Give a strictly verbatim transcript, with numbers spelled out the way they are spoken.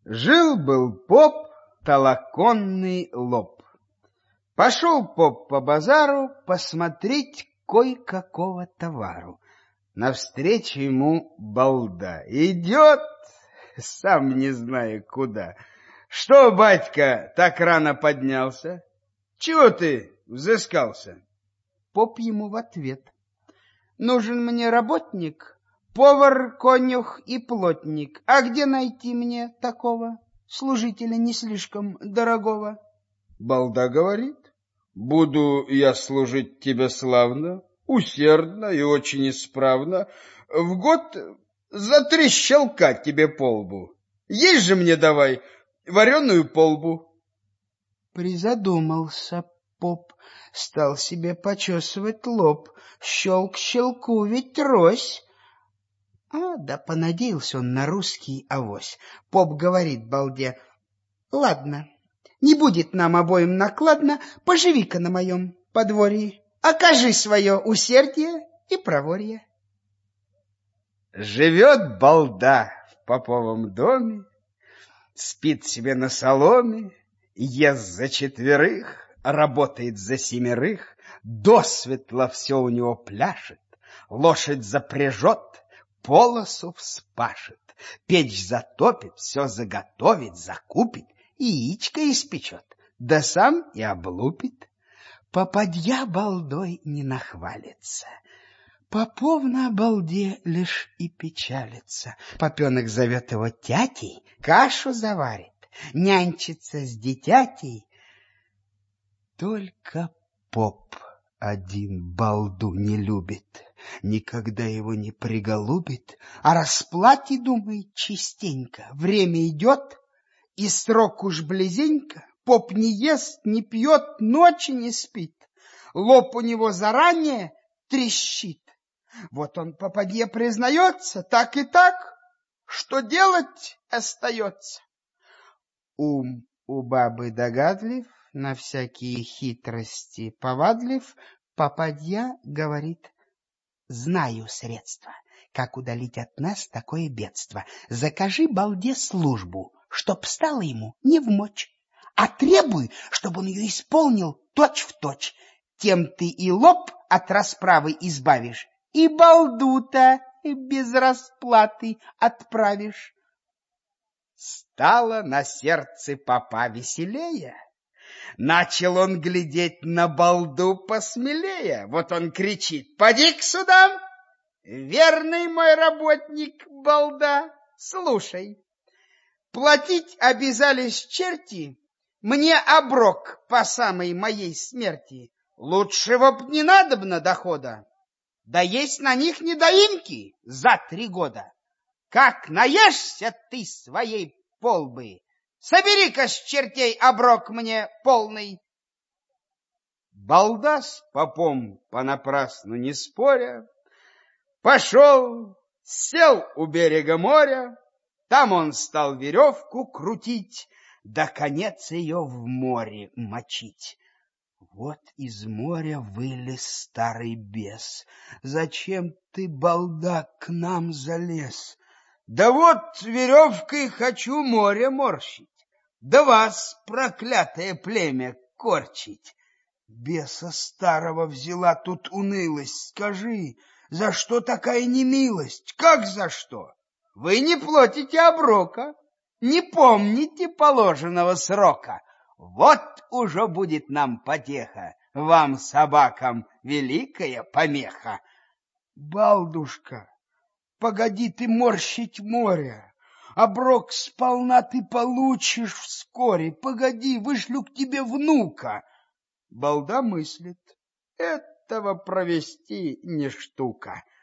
Жил-был поп, толоконный лоб. Пошел поп по базару посмотреть кой-какого товару. Навстречу ему балда идет, сам не зная куда. Что, батька, так рано поднялся? Чего ты взыскался? Поп ему в ответ: нужен мне работник, повар, конюх и плотник. А где найти мне такого служителя не слишком дорогого? Балда говорит: буду я служить тебе славно, усердно и очень исправно, в год за три щелка тебе по лбу. Есть же мне давай вареную полбу. Призадумался поп, стал себе почесывать лоб. Щелк щелку ведь рось. А, да понадеялся он на русский авось. Поп говорит балде: ладно, не будет нам обоим накладно, поживи-ка на моем подворье, окажи свое усердие и проворье. Живет балда в поповом доме, спит себе на соломе, ест за четверых, работает за семерых, досветло все у него пляшет, лошадь запряжет, полосу вспашет, печь затопит, все заготовит, закупит, яичко испечет, да сам и облупит. Попадья балдой не нахвалится, попов на балде лишь и печалится. Попенок зовет его тятей, кашу заварит, нянчится с дитятей. Только поп один балду не любит, никогда его не приголубит, а расплате думает частенько. Время идет, и срок уж близенько. Поп не ест, не пьет, ночи не спит, лоб у него заранее трещит. Вот он попадье признается, так и так, что делать остается. Ум у бабы догадлив, на всякие хитрости повадлив. Попадья говорит: знаю средства, как удалить от нас такое бедство. Закажи балде службу, чтоб стало ему невмочь, а требуй, чтобы он ее исполнил точь-в-точь. Тем ты и лоб от расправы избавишь, и балду-то без расплаты отправишь. Стало на сердце попа веселее. Начал он глядеть на балду посмелее. Вот он кричит: поди-ка сюда, верный мой работник балда, слушай. Платить обязались черти мне оброк по самой моей смерти. Лучшего б не надобно дохода, да есть на них недоимки за три года. Как наешься ты своей полбы, собери-ка с чертей оброк мне полный. Балда с попом понапрасну не споря пошел, сел у берега моря. Там он стал веревку крутить, да конец ее в море мочить. Вот из моря вылез старый бес. Зачем ты, балда, к нам залез? Да вот веревкой хочу море морщить, да вас, проклятое племя, корчить. Беса старого взяла тут унылость. Скажи, за что такая немилость? Как за что? Вы не платите оброка, не помните положенного срока. Вот уже будет нам потеха, вам, собакам, великая помеха. Балдушка, погоди ты морщить море, оброк сполна ты получишь вскоре. Погоди, вышлю к тебе внука. Балда мыслит: этого провести не штука.